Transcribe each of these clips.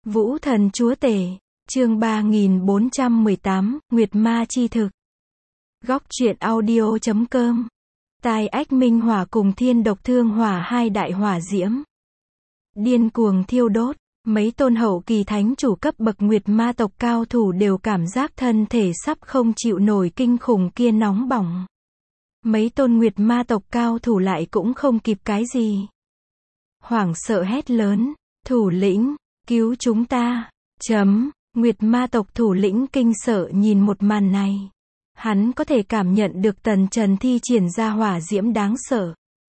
Vũ thần chúa tể, chương 3418, Nguyệt ma chi thực. Góc truyện audio.com. Tai ách minh hỏa cùng thiên độc thương hỏa, hai đại hỏa diễm điên cuồng thiêu đốt. Mấy tôn hậu kỳ thánh chủ cấp bậc Nguyệt ma tộc cao thủ đều cảm giác thân thể sắp không chịu nổi kinh khủng kia nóng bỏng. Mấy tôn Nguyệt ma tộc cao thủ lại cũng không kịp cái gì. Hoảng sợ hét lớn, thủ lĩnh, cứu chúng ta. Nguyệt ma tộc thủ lĩnh kinh sợ nhìn một màn này. Hắn có thể cảm nhận được Tần Trần thi triển ra hỏa diễm đáng sợ.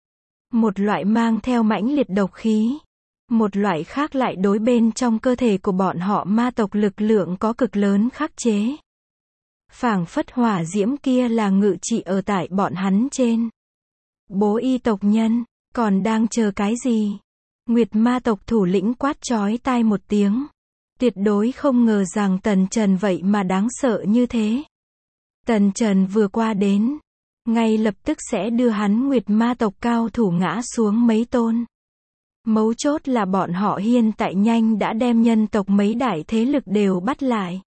Một loại mang theo mãnh liệt độc khí. Một loại khác lại đối bên trong cơ thể của bọn họ ma tộc lực lượng có cực lớn khắc chế. Phảng phất hỏa diễm kia là ngự trị ở tại bọn hắn trên. Bố y tộc nhân, còn đang chờ cái gì? Nguyệt ma tộc thủ lĩnh quát chói tai một tiếng. Tuyệt đối không ngờ rằng Tần Trần vậy mà đáng sợ như thế. Tần Trần vừa qua đến, ngay lập tức sẽ đưa hắn Nguyệt ma tộc cao thủ ngã xuống mấy tôn. Mấu chốt là bọn họ hiện tại nhanh đã đem nhân tộc mấy đại thế lực đều bắt lại.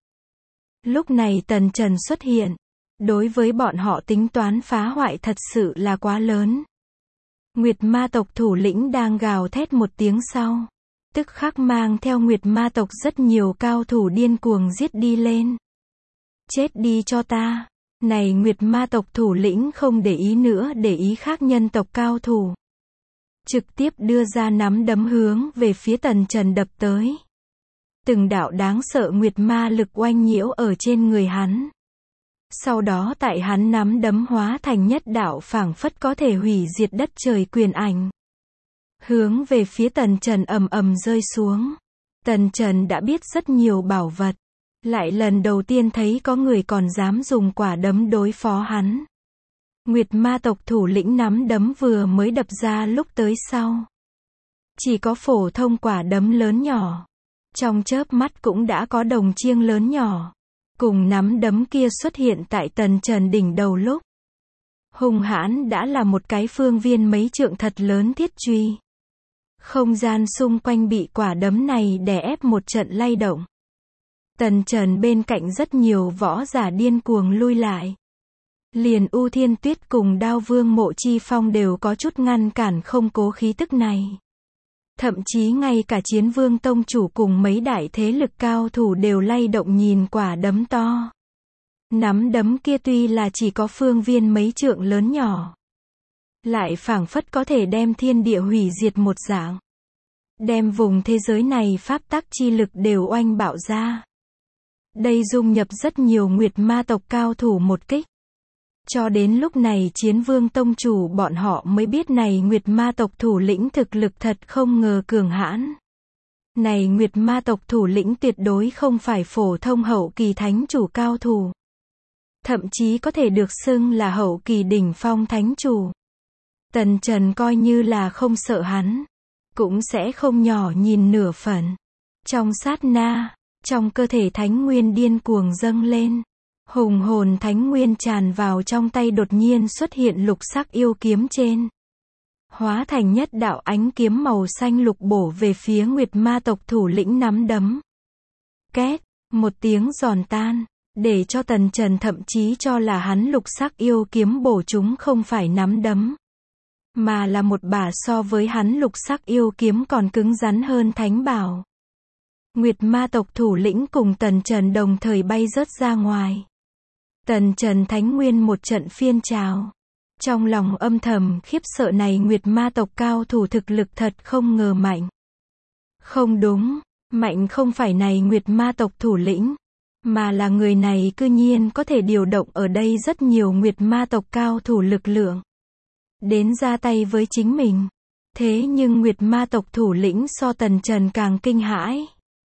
Lúc này Tần Trần xuất hiện, đối với bọn họ tính toán phá hoại thật sự là quá lớn. Nguyệt ma tộc thủ lĩnh đang gào thét một tiếng sau, tức khắc mang theo Nguyệt ma tộc rất nhiều cao thủ điên cuồng giết đi lên. Chết đi cho ta. Này Nguyệt ma tộc thủ lĩnh không để ý nữa để ý khác nhân tộc cao thủ. Trực tiếp đưa ra nắm đấm hướng về phía Tần Trần đập tới. Từng đạo đáng sợ Nguyệt ma lực oanh nhiễu ở trên người hắn. Sau đó tại hắn nắm đấm hóa thành nhất đạo phảng phất có thể hủy diệt đất trời quyền ảnh. Hướng về phía Tần Trần ầm ầm rơi xuống. Tần Trần đã biết rất nhiều bảo vật. Lại lần đầu tiên thấy có người còn dám dùng quả đấm đối phó hắn. Nguyệt ma tộc thủ lĩnh nắm đấm vừa mới đập ra lúc tới sau. Chỉ có phổ thông quả đấm lớn nhỏ. Trong chớp mắt cũng đã có đồng chiêng lớn nhỏ. Cùng nắm đấm kia xuất hiện tại Tần Trần đỉnh đầu lúc. Hung hãn đã là một cái phương viên mấy trượng thật lớn thiết truy. Không gian xung quanh bị quả đấm này đè ép một trận lay động. Tần Trần bên cạnh rất nhiều võ giả điên cuồng lui lại. Liền U Thiên Tuyết cùng Đao Vương Mộ Chi Phong đều có chút ngăn cản không cố khí tức này. Thậm chí ngay cả Chiến Vương Tông chủ cùng mấy đại thế lực cao thủ đều lay động nhìn quả đấm to. Nắm đấm kia tuy là chỉ có phương viên mấy trượng lớn nhỏ. Lại phảng phất có thể đem thiên địa hủy diệt một dạng. Đem vùng thế giới này pháp tắc chi lực đều oanh bạo ra. Đây dung nhập rất nhiều Nguyệt ma tộc cao thủ một kích. Cho đến lúc này Chiến Vương Tông chủ bọn họ mới biết này Nguyệt ma tộc thủ lĩnh thực lực thật không ngờ cường hãn. Này Nguyệt ma tộc thủ lĩnh tuyệt đối không phải phổ thông hậu kỳ thánh chủ cao thủ. Thậm chí có thể được xưng là hậu kỳ đỉnh phong thánh chủ. Tần Trần coi như là không sợ hắn. Cũng sẽ không nhỏ nhìn nửa phần. Trong sát na, trong cơ thể thánh nguyên điên cuồng dâng lên. Hùng hồn thánh nguyên tràn vào trong tay đột nhiên xuất hiện lục sắc yêu kiếm trên. Hóa thành nhất đạo ánh kiếm màu xanh lục bổ về phía Nguyệt ma tộc thủ lĩnh nắm đấm. Két, một tiếng giòn tan, để cho Tần Trần thậm chí cho là hắn lục sắc yêu kiếm bổ chúng không phải nắm đấm. Mà là một bả so với hắn lục sắc yêu kiếm còn cứng rắn hơn thánh bảo. Nguyệt ma tộc thủ lĩnh cùng Tần Trần đồng thời bay rớt ra ngoài. Tần Trần thánh nguyên một trận phiên trào. Trong lòng âm thầm khiếp sợ này Nguyệt ma tộc cao thủ thực lực thật không ngờ mạnh. Không đúng, mạnh không phải này Nguyệt ma tộc thủ lĩnh. Mà là người này cư nhiên có thể điều động ở đây rất nhiều Nguyệt ma tộc cao thủ lực lượng. Đến ra tay với chính mình. Thế nhưng Nguyệt ma tộc thủ lĩnh so Tần Trần càng kinh hãi.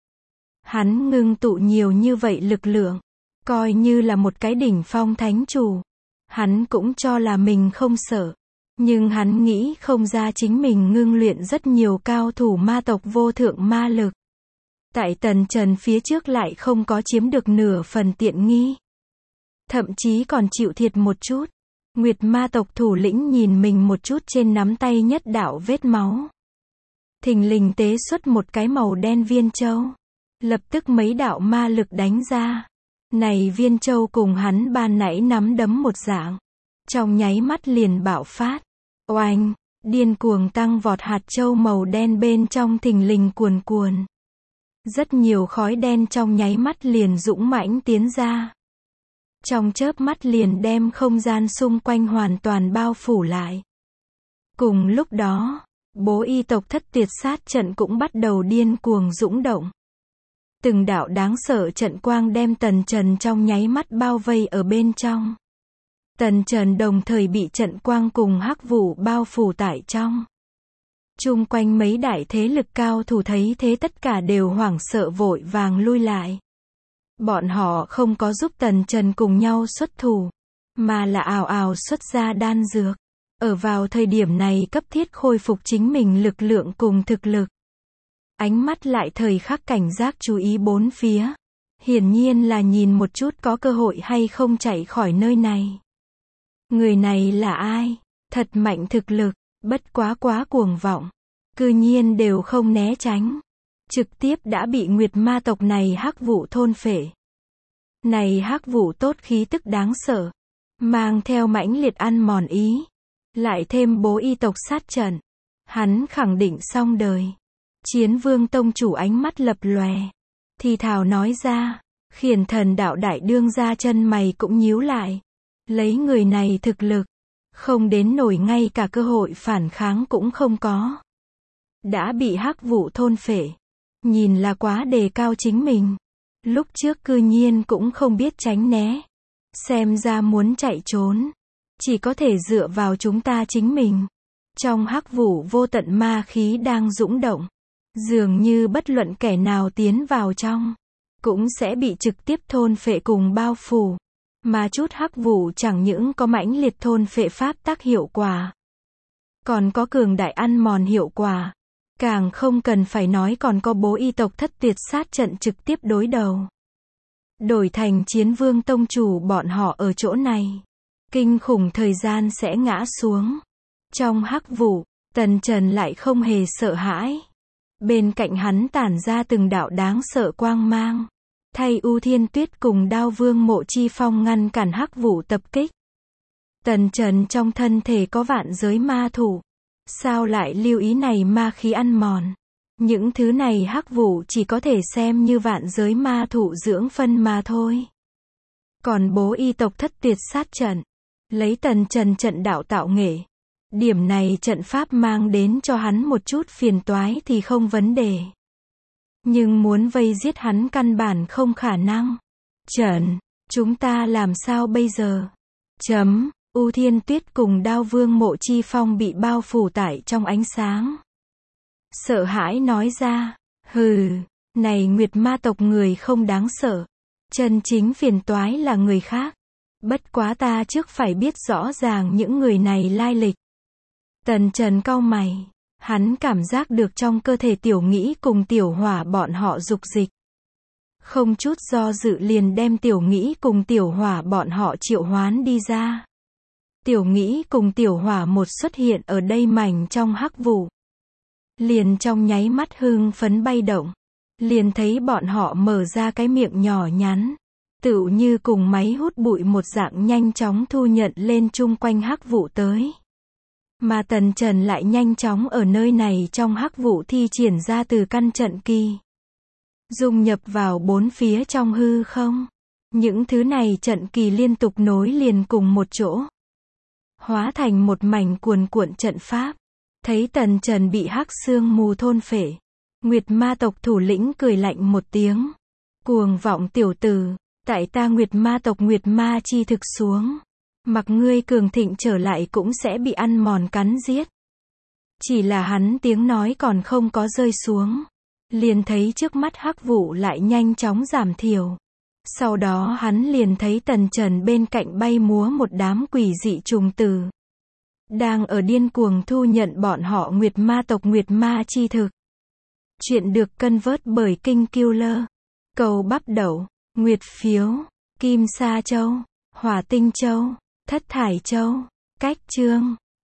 Hắn ngưng tụ nhiều như vậy lực lượng. Coi như là một cái đỉnh phong thánh chủ. Hắn cũng cho là mình không sợ. Nhưng hắn nghĩ không ra chính mình ngưng luyện rất nhiều cao thủ ma tộc vô thượng ma lực. Tại Tần Trần phía trước lại không có chiếm được nửa phần tiện nghi. Thậm chí còn chịu thiệt một chút. Nguyệt ma tộc thủ lĩnh nhìn mình một chút trên nắm tay nhất đạo vết máu. Thình lình tế xuất một cái màu đen viên châu. Lập tức mấy đạo ma lực đánh ra. Này viên châu cùng hắn ban nãy nắm đấm một dạng. Trong nháy mắt liền bạo phát. Oanh, điên cuồng tăng vọt hạt châu màu đen bên trong thình lình cuồn cuồn. Rất nhiều khói đen trong nháy mắt liền dũng mãnh tiến ra. Trong chớp mắt liền đem không gian xung quanh hoàn toàn bao phủ lại. Cùng lúc đó, Bố Y tộc Thất Tuyệt Sát trận cũng bắt đầu điên cuồng dũng động. Từng đạo đáng sợ trận quang đem Tần Trần trong nháy mắt bao vây ở bên trong. Tần Trần đồng thời bị trận quang cùng hắc vụ bao phủ tại trong. Chung quanh mấy đại thế lực cao thủ thấy thế tất cả đều hoảng sợ vội vàng lui lại. Bọn họ không có giúp Tần Trần cùng nhau xuất thủ, mà là ào ào xuất ra đan dược. Ở vào thời điểm này cấp thiết khôi phục chính mình lực lượng cùng thực lực. Ánh mắt lại thời khắc cảnh giác chú ý bốn phía. Hiển nhiên là nhìn một chút có cơ hội hay không chạy khỏi nơi này. Người này là ai? Thật mạnh thực lực, bất quá cuồng vọng. Cư nhiên đều không né tránh. Trực tiếp đã bị Nguyệt Ma tộc này hắc vụ thôn phệ. Này hắc vụ tốt khí tức đáng sợ. Mang theo mãnh liệt ăn mòn ý. Lại thêm Bố Y tộc sát trận. Hắn khẳng định xong đời. Chiến Vương tông chủ ánh mắt lập lòe. Thì thào nói ra. Khiển Thần đạo đại đương ra chân mày cũng nhíu lại. Lấy người này thực lực. Không đến nổi ngay cả cơ hội phản kháng cũng không có. Đã bị hắc vụ thôn phệ. Nhìn là quá đề cao chính mình. Lúc trước cư nhiên cũng không biết tránh né. Xem ra muốn chạy trốn. Chỉ có thể dựa vào chúng ta chính mình. Trong hắc vụ vô tận ma khí đang dũng động. Dường như bất luận kẻ nào tiến vào trong. Cũng sẽ bị trực tiếp thôn phệ cùng bao phủ. Mà chút hắc vụ chẳng những có mãnh liệt thôn phệ pháp tác hiệu quả. Còn có cường đại ăn mòn hiệu quả. Càng không cần phải nói còn có Bố Y tộc Thất Tuyệt Sát trận trực tiếp đối đầu. Đổi thành Chiến Vương tông chủ bọn họ ở chỗ này. Kinh khủng thời gian sẽ ngã xuống. Trong hắc vụ, Tần Trần lại không hề sợ hãi. Bên cạnh hắn tản ra từng đạo đáng sợ quang mang. Thay U Thiên Tuyết cùng Đao Vương Mộ Chi Phong ngăn cản hắc vụ tập kích. Tần Trần trong thân thể có vạn giới ma thủ. Sao lại lưu ý này ma khí ăn mòn? Những thứ này hắc vụ chỉ có thể xem như vạn giới ma thủ dưỡng phân mà thôi. Còn Bố Y tộc Thất Tuyệt Sát trận. Lấy Tần Trần trận đạo tạo nghệ. Điểm này trận pháp mang đến cho hắn một chút phiền toái thì không vấn đề. Nhưng muốn vây giết hắn căn bản không khả năng. Trần, chúng ta làm sao bây giờ? U Thiên Tuyết cùng Đao Vương Mộ Chi Phong bị bao phủ tại trong ánh sáng. Sợ hãi nói ra, hừ, này Nguyệt Ma tộc người không đáng sợ. Chân chính phiền toái là người khác. Bất quá ta trước phải biết rõ ràng những người này lai lịch. Tần Trần cau mày. Hắn cảm giác được trong cơ thể Tiểu Nghĩ cùng Tiểu Hỏa bọn họ dục dịch. Không chút do dự liền đem Tiểu Nghĩ cùng Tiểu Hỏa bọn họ triệu hoán đi ra. Tiểu Nghĩ cùng Tiểu Hỏa một xuất hiện ở đây mảnh trong hắc vụ. Liền trong nháy mắt hưng phấn bay động. Liền thấy bọn họ mở ra cái miệng nhỏ nhắn. Tựu như cùng máy hút bụi một dạng nhanh chóng thu nhận lên chung quanh hắc vụ tới. Mà Tần Trần lại nhanh chóng ở nơi này trong hắc vụ thi triển ra từ căn trận kỳ. Dung nhập vào bốn phía trong hư không. Những thứ này trận kỳ liên tục nối liền cùng một chỗ. Hóa thành một mảnh cuồn cuộn trận pháp. Thấy Tần Trần bị hắc sương mù thôn phệ. Nguyệt Ma tộc thủ lĩnh cười lạnh một tiếng. Cuồng vọng tiểu tử, tại ta Nguyệt Ma tộc Nguyệt Ma chi thực xuống. Mặc ngươi cường thịnh trở lại cũng sẽ bị ăn mòn cắn giết. Chỉ là hắn tiếng nói còn không có rơi xuống. Liền thấy trước mắt hắc vụ lại nhanh chóng giảm thiểu. Sau đó hắn liền thấy Tần Trần bên cạnh bay múa một đám quỷ dị trùng tử. Đang ở điên cuồng thu nhận bọn họ Nguyệt Ma tộc Nguyệt Ma chi thực. Chuyện được cân vớt bởi Kinh Killer. Cầu bắp đậu, Nguyệt phiếu, Kim Sa Châu, Hỏa Tinh Châu, Thất Thải Châu, Cách Chương.